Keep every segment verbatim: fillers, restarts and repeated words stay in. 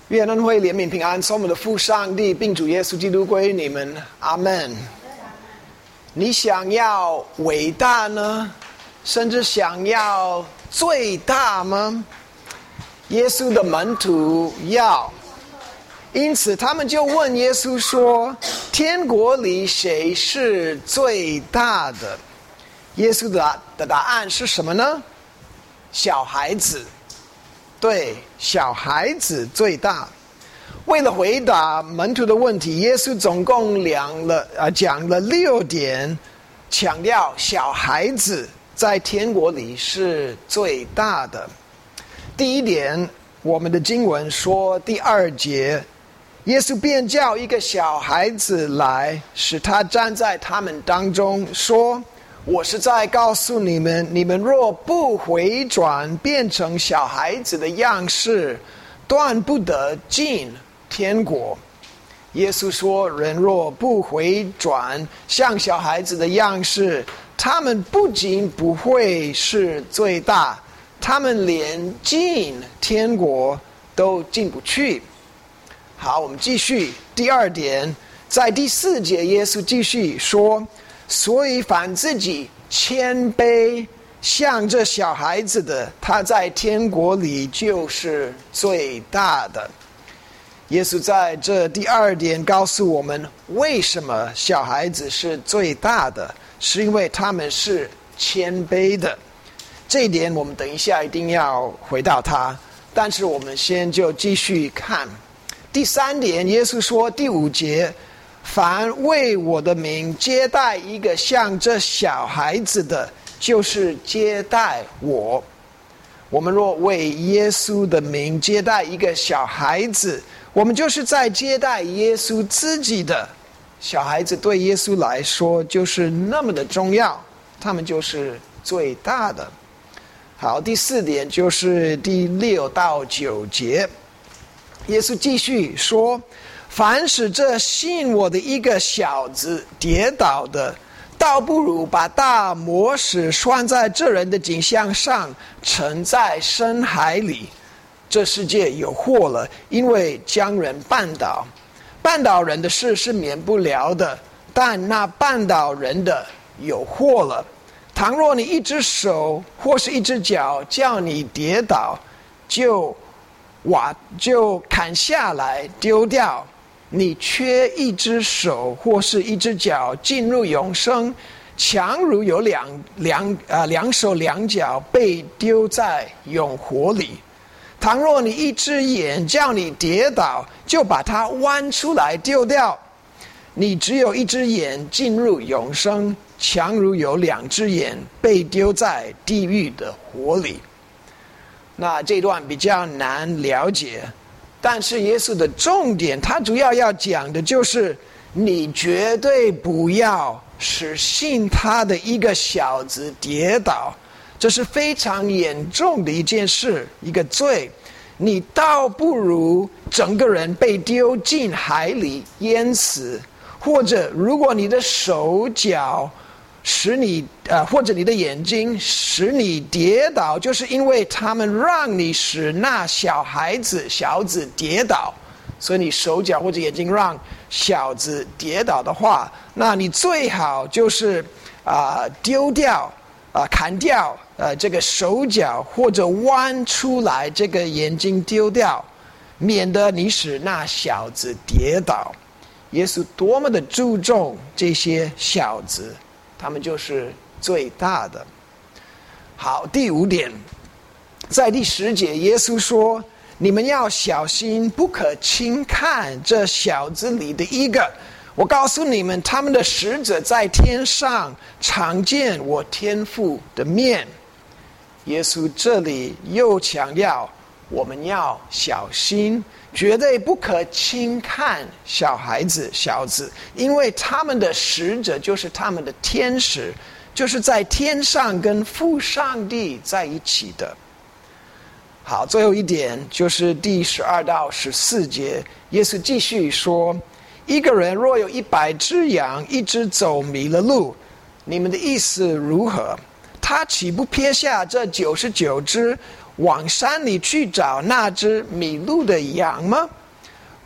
愿恩惠怜悯平安从我们的父上帝并主耶稣基督归于你们，阿们。你想要伟大呢，甚至想要最大吗？耶稣的门徒要，因此他们就问耶稣说：天国里谁是最大的？耶稣的的答案是什么呢？小孩子。对，小孩子最大。为了回答门徒的问题，耶稣总共量了呃讲了六点，强调小孩子在天国里是最大的。第一点，我们的经文说第二节，耶稣便叫一个小孩子来，使他站在他们当中，说：我是在告诉你们，你们若不回转变成小孩子的样式，断不得进天国。耶稣说，人若不回转像小孩子的样式，他们不仅不会是最大，他们连进天国都进不去。好，我们继续第二点，在第四节耶稣继续说，所以凡自己谦卑像这小孩子的，他在天国里就是最大的。耶稣在这第二点告诉我们，为什么小孩子是最大的，是因为他们是谦卑的。这一点我们等一下一定要回到它，但是我们先就继续看第三点。耶稣说第五节，凡为我的名接待一个像这小孩子的，就是接待我。我们若为耶稣的名接待一个小孩子，我们就是在接待耶稣自己的。小孩子对耶稣来说就是那么的重要，他们就是最大的。好，第四点就是第六到九节，耶稣继续说，凡使这信我的一个小子跌倒的，倒不如把大磨石拴在这人的颈项上，沉在深海里。这世界有祸了，因为将人绊倒。绊倒人的事是免不了的，但那绊倒人的有祸了。倘若你一只手或是一只脚叫你跌倒，就瓦就砍下来丢掉。你缺一只手或是一只脚进入永生，强如有两两啊两手两脚被丢在永火里。倘若你一只眼叫你跌倒，就把它剜出来丢掉。你只有一只眼进入永生，强如有两只眼被丢在地狱的火里。那这段比较难了解，但是耶稣的重点，他主要要讲的就是你绝对不要使信他的一个小子跌倒，这是非常严重的一件事，一个罪。你倒不如整个人被丢进海里淹死，或者如果你的手脚使你呃，或者你的眼睛使你跌倒，就是因为他们让你使那小孩子小子跌倒，所以你手脚或者眼睛让小子跌倒的话，那你最好就是啊、呃、丢掉啊、呃、砍掉呃这个手脚，或者剜出来这个眼睛丢掉，免得你使那小子跌倒。耶稣多么的注重这些小子，他们就是最大的。好，第五点，在第十节耶稣说，你们要小心，不可轻看这小子里的一个。我告诉你们，他们的使者在天上常见我天父的面。耶稣这里又强调我们要小心，绝对不可轻看小孩子小子，因为他们的使者就是他们的天使，就是在天上跟父上帝在一起的。好，最后一点就是第十二到十四节，耶稣继续说，一个人若有一百只羊，一只走迷了路，你们的意思如何？他岂不撇下这九十九只，往山里去找那只迷路的羊吗？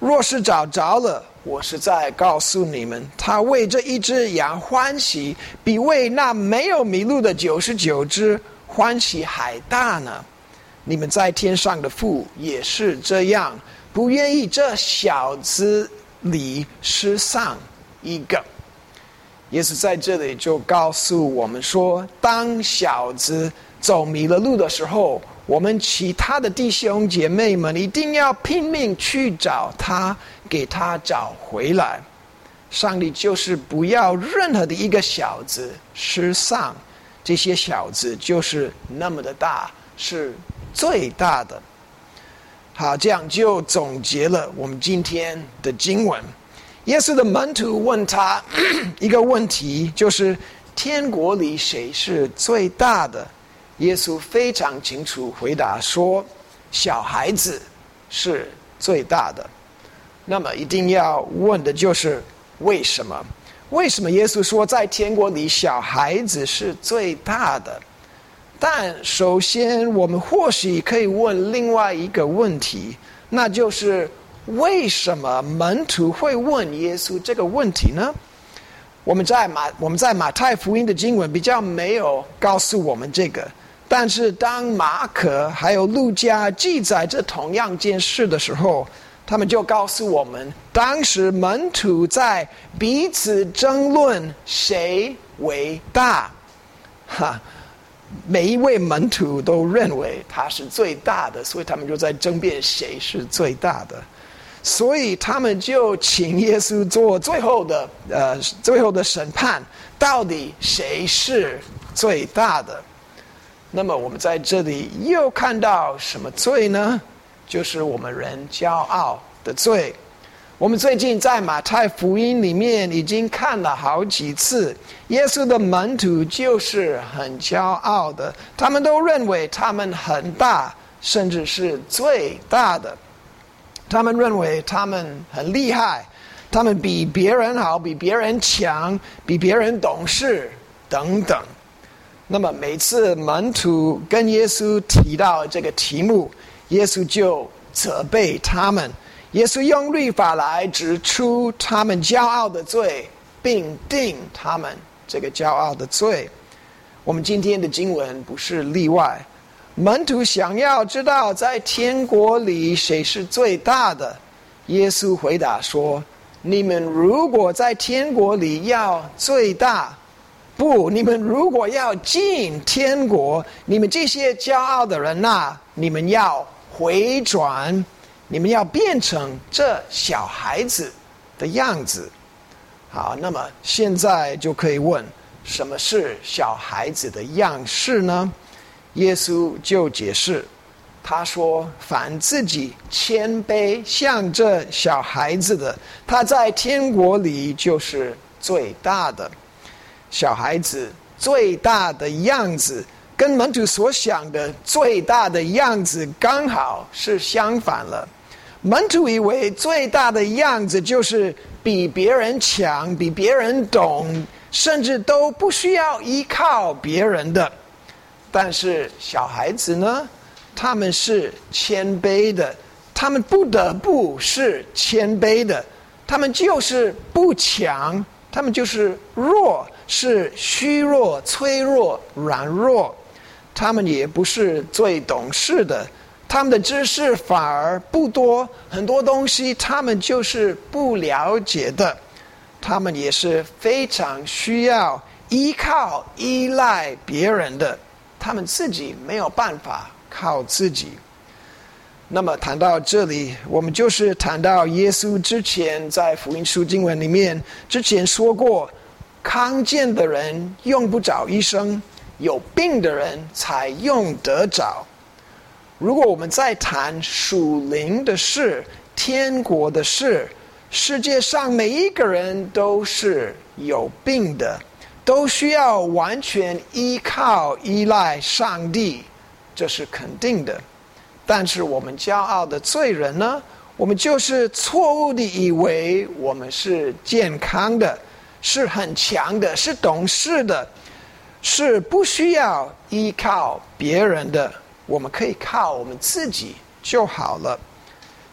若是找着了，我是在告诉你们，他为这一只羊欢喜，比为那没有迷路的九十九只欢喜还大呢。你们在天上的父也是这样，不愿意这小子里失丧一个。耶稣在这里就告诉我们说，当小子走迷了路的时候，我们其他的弟兄姐妹们一定要拼命去找他，给他找回来。上帝就是不要任何的一个小子失丧，这些小子就是那么的大，是最大的。好，这样就总结了我们今天的经文。耶稣的门徒问他一个问题，就是天国里谁是最大的？耶稣非常清楚回答说，小孩子是最大的。那么一定要问的就是为什么？为什么耶稣说在天国里小孩子是最大的？但首先我们或许可以问另外一个问题，那就是为什么门徒会问耶稣这个问题呢？我们在马我们在马太福音的经文比较没有告诉我们这个，但是当马可还有路加记载这同样件事的时候，他们就告诉我们，当时门徒在彼此争论谁为大。哈，每一位门徒都认为他是最大的，所以他们就在争辩谁是最大的。所以他们就请耶稣做最后的呃最后的审判，到底谁是最大的？那么我们在这里又看到什么罪呢？就是我们人骄傲的罪。我们最近在马太福音里面已经看了好几次，耶稣的门徒就是很骄傲的，他们都认为他们很大，甚至是最大的。他们认为他们很厉害，他们比别人好，比别人强，比别人懂事等等。那么每次门徒跟耶稣提到这个题目，耶稣就责备他们，耶稣用律法来指出他们骄傲的罪，并定他们这个骄傲的罪。我们今天的经文不是例外。门徒想要知道在天国里谁是最大的，耶稣回答说，你们如果在天国里要最大，不，你们如果要进天国，你们这些骄傲的人啊，你们要回转，你们要变成这小孩子的样子。好，那么现在就可以问，什么是小孩子的样式呢？耶稣就解释，他说，凡自己谦卑像这小孩子的，他在天国里就是最大的。小孩子最大的样子跟门徒所想的最大的样子刚好是相反了。门徒以为最大的样子就是比别人强，比别人懂，甚至都不需要依靠别人的。但是小孩子呢，他们是谦卑的，他们不得不是谦卑的，他们就是不强，他们就是弱，是虚弱、脆弱、软弱。他们也不是最懂事的，他们的知识反而不多，很多东西他们就是不了解的。他们也是非常需要依靠、依赖别人的，他们自己没有办法靠自己。那么谈到这里，我们就是谈到耶稣之前在福音书经文里面之前说过，康健的人用不着医生，有病的人才用得着。如果我们在谈属灵的事、天国的事，世界上每一个人都是有病的，都需要完全依靠依赖上帝，这是肯定的。但是我们骄傲的罪人呢，我们就是错误地以为我们是健康的，是很强的，是懂事的，是不需要依靠别人的，我们可以靠我们自己就好了。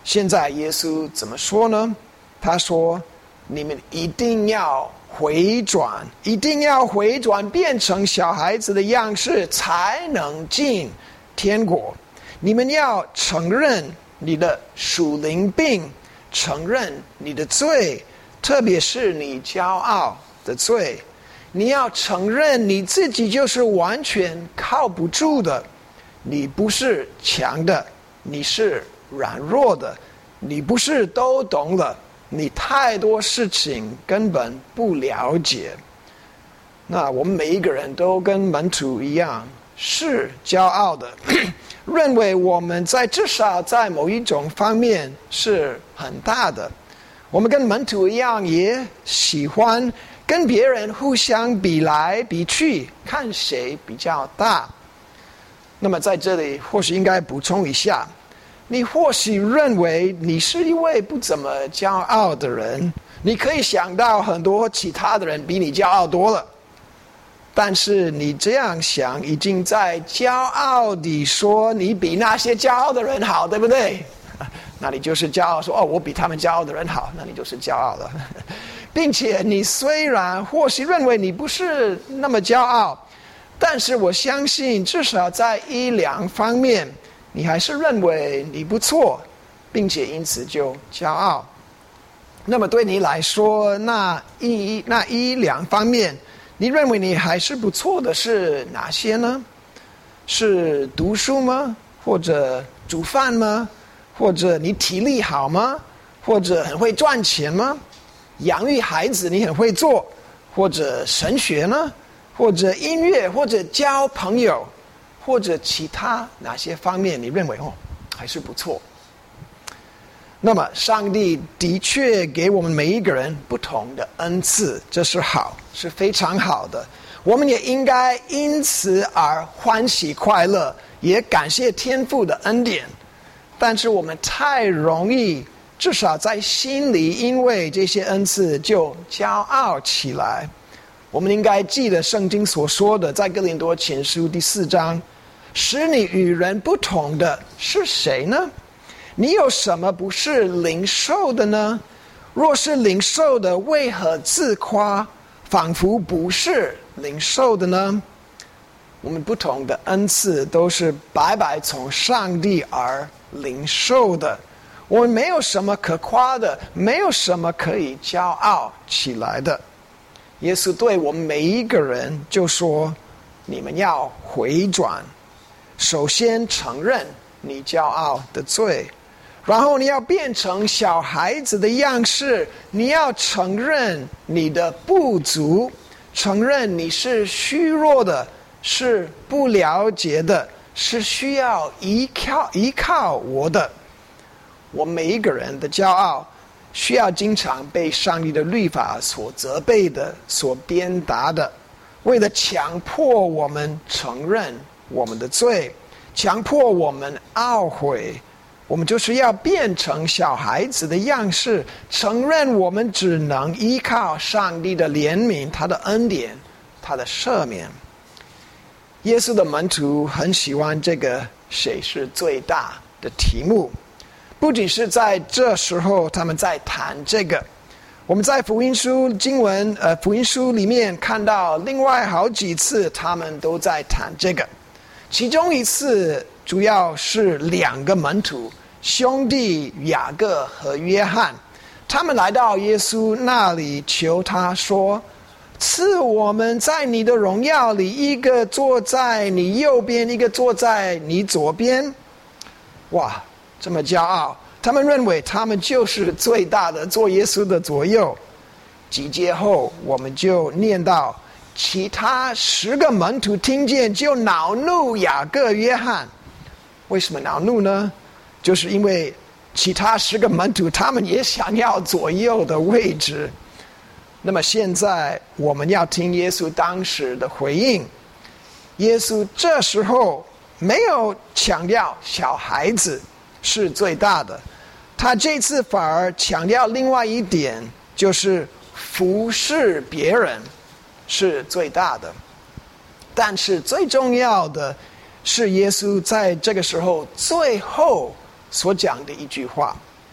现在耶稣怎么说呢？他说：你们一定要回转，一定要回转，变成小孩子的样式，才能进天国。你们要承认你的属灵病，承认你的罪，特别是你骄傲的罪。你要承认你自己就是完全靠不住的，你不是强的，你是软弱的，你不是都懂了，你太多事情根本不了解。那我们每一个人都跟门徒一样，是骄傲的，认为我们在至少在某一种方面是很大的。我们跟门徒一样，也喜欢跟别人互相比来比去，看谁比较大。那么在这里或许应该补充一下，你或许认为你是一位不怎么骄傲的人，你可以想到很多其他的人比你骄傲多了，但是你这样想已经在骄傲地说你比那些骄傲的人好，对不对？那你就是骄傲说，哦，我比他们骄傲的人好，那你就是骄傲了。并且你虽然或许认为你不是那么骄傲，但是我相信至少在一两方面你还是认为你不错，并且因此就骄傲。那么对你来说，那一那一两方面你认为你还是不错的是哪些呢？是读书吗？或者煮饭吗？或者你体力好吗？或者很会赚钱吗？养育孩子你很会做？或者神学呢？或者音乐？或者交朋友？或者其他哪些方面你认为哦还是不错？那么上帝的确给我们每一个人不同的恩赐，这是好，是非常好的。我们也应该因此而欢喜快乐，也感谢天父的恩典。但是我们太容易，至少在心里，因为这些恩赐就骄傲起来。我们应该记得圣经所说的，在哥林多前书第四章，使你与人不同的是谁呢？你有什么不是领受的呢？若是领受的，为何自夸，仿佛不是领受的呢？我们不同的恩赐都是白白从上帝而领受的，我们没有什么可夸的，没有什么可以骄傲起来的。耶稣对我们每一个人就说，你们要回转，首先承认你骄傲的罪，然后你要变成小孩子的样式，你要承认你的不足，承认你是虚弱的，是不了解的，是需要依靠依靠我的。我们每一个人的骄傲需要经常被上帝的律法所责备的，所鞭打的，为了强迫我们承认我们的罪，强迫我们懊悔，我们就是要变成小孩子的样式，承认我们只能依靠上帝的怜悯，他的恩典，他的赦免。耶稣的门徒很喜欢这个谁是最大的题目，不仅是在这时候他们在谈这个，我们在福音书经文呃福音书里面看到另外好几次他们都在谈这个。其中一次主要是两个门徒，兄弟雅各和约翰，他们来到耶稣那里求他说，赐我们在你的荣耀里，一个坐在你右边，一个坐在你左边。哇，这么骄傲，他们认为他们就是最大的，坐耶稣的左右。几节后我们就念到，其他十个门徒听见就恼怒雅各约翰。为什么恼怒呢？就是因为其他十个门徒他们也想要左右的位置。那么现在我们要听耶稣当时的回应。耶稣这时候没有强调小孩子是最大的，他这次反而强调另外一点，就是服侍别人是最大的。但是最重要的是耶稣在这个时候最后所讲的一句话，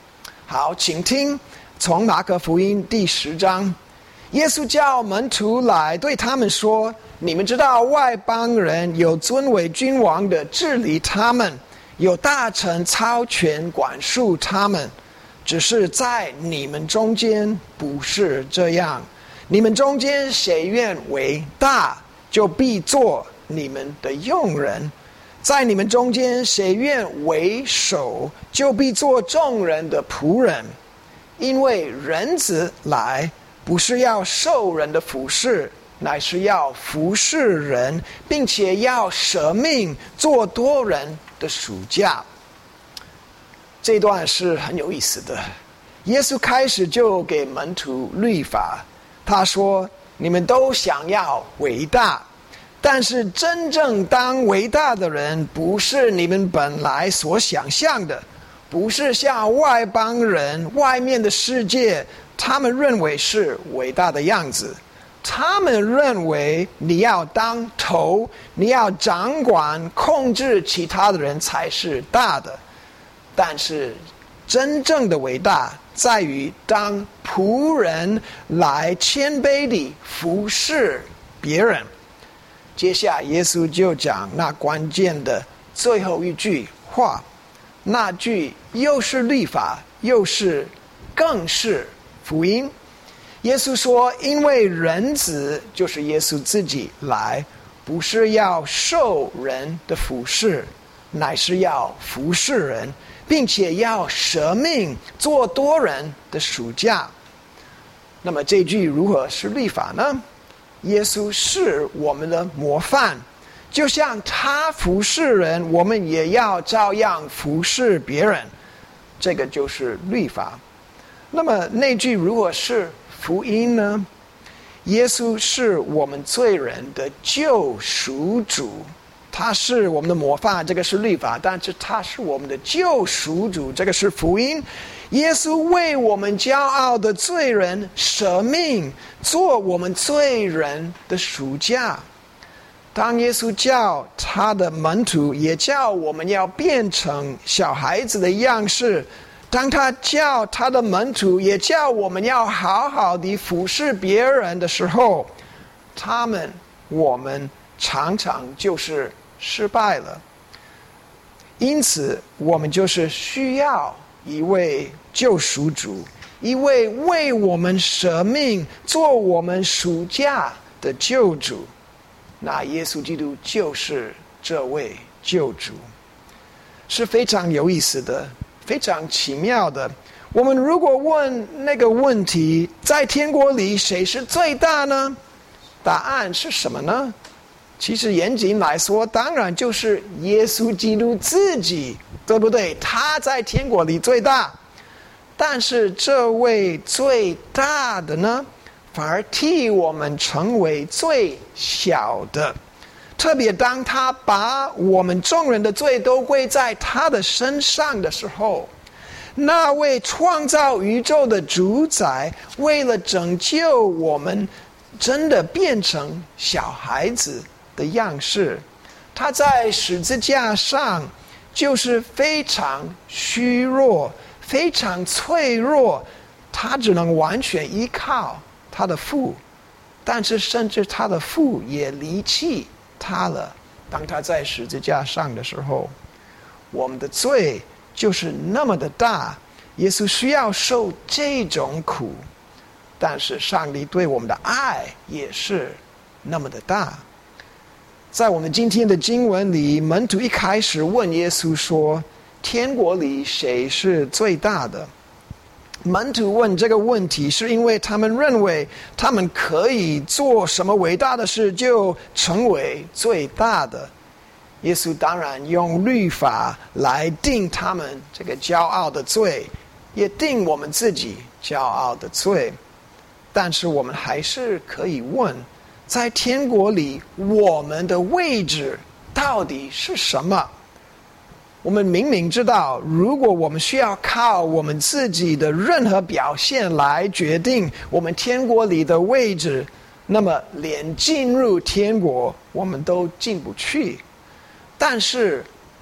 好，请听，从马可福音第十章，耶稣叫门徒来，对他们说：你们知道外邦人有尊为君王的治理他们，有大臣操权管束他们，只是在你们中间不是这样。你们中间谁愿为大，就必做你们的用人；在你们中间谁愿为首，就必做众人的仆人。因为人子来，不是要受人的服事，乃是要服事人，并且要舍命做多人的赎价。这段是很有意思的。耶稣开始就给门徒律法，他说：你们都想要伟大，但是真正当伟大的人，不是你们本来所想象的，不是像外邦人外面的世界他们认为是伟大的样子。他们认为你要当头，你要掌管控制其他的人才是大的。但是真正的伟大在于当仆人来谦卑地服侍别人。接下来耶稣就讲那关键的最后一句话，那句又是律法又是更是福音。耶稣说：因为人子，就是耶稣自己来，不是要受人的服事，乃是要服侍人，并且要舍命做多人的赎价。那么这句如何是律法呢？耶稣是我们的模范，就像他服侍人，我们也要照样服侍别人，这个就是律法。那么那句如果是福音呢？耶稣是我们罪人的救赎主，他是我们的模范，这个是律法，但是他是我们的救赎主，这个是福音。耶稣为我们骄傲的罪人舍命，做我们罪人的赎价。当耶稣叫他的门徒，也叫我们要变成小孩子的样式，当他叫他的门徒，也叫我们要好好的服侍别人的时候，他们我们常常就是失败了。因此我们就是需要一位救赎主，一位为我们舍命做我们赎价的救主。那耶稣基督就是这位救主。是非常有意思的，非常奇妙的。我们如果问那个问题，在天国里谁是最大呢？答案是什么呢？其实严谨来说，当然就是耶稣基督自己，对不对？他在天国里最大。但是这位最大的呢，反而替我们成为最小的。特别当他把我们众人的罪都归在他的身上的时候，那位创造宇宙的主宰，为了拯救我们，真的变成小孩子的样式。他在十字架上就是非常虚弱，非常脆弱，他只能完全依靠他的父，但是甚至他的父也离弃他了。当他在十字架上的时候，我们的罪就是那么的大，耶稣需要受这种苦，但是上帝对我们的爱也是那么的大。在我们今天的经文里，门徒一开始问耶稣说：天国里谁是最大的？门徒问这个问题是因为他们认为他们可以做什么伟大的事就成为最大的。耶稣当然用律法来定他们这个骄傲的罪，也定我们自己骄傲的罪。但是我们还是可以问，在天国里我们的位置到底是什么？我们明明知道，如果我们需要靠我们自己的任何表现来决定我们天国里的位置，那么连进入天国我们都进不去。但是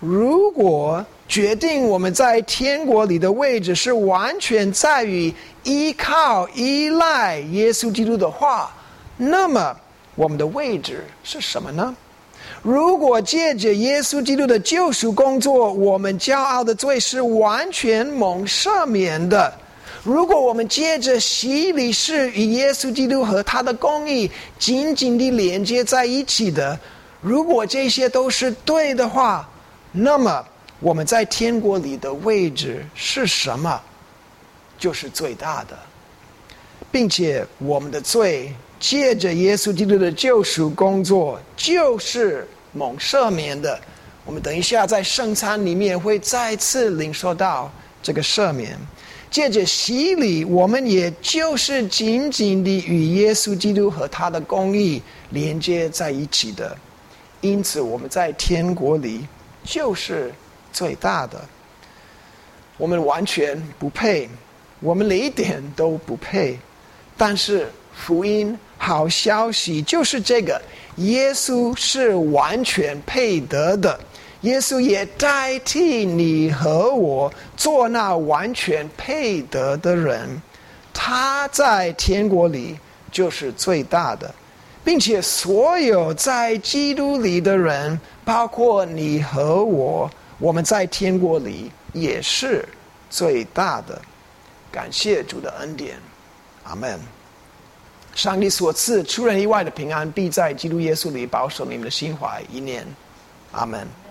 如果决定我们在天国里的位置是完全在于依靠依赖耶稣基督的话，那么我们的位置是什么呢？如果借着耶稣基督的救赎工作，我们骄傲的罪是完全蒙赦免的；如果我们借着洗礼是与耶稣基督和他的公义紧紧地连接在一起的，如果这些都是对的话，那么我们在天国里的位置是什么？就是最大的，并且我们的罪借着耶稣基督的救赎工作就是蒙赦免的。我们等一下在圣餐里面会再次领受到这个赦免。借着洗礼，我们也就是紧紧地与耶稣基督和他的公义连接在一起的，因此我们在天国里就是最大的。我们完全不配，我们连一点都不配，但是福音好消息就是这个，耶稣是完全配得的，耶稣也代替你和我做那完全配得的人，他在天国里就是最大的，并且所有在基督里的人，包括你和我，我们在天国里也是最大的。感谢主的恩典，阿们。上帝所赐出人意外的平安，必在基督耶稣里保守你们的心怀意念，阿们。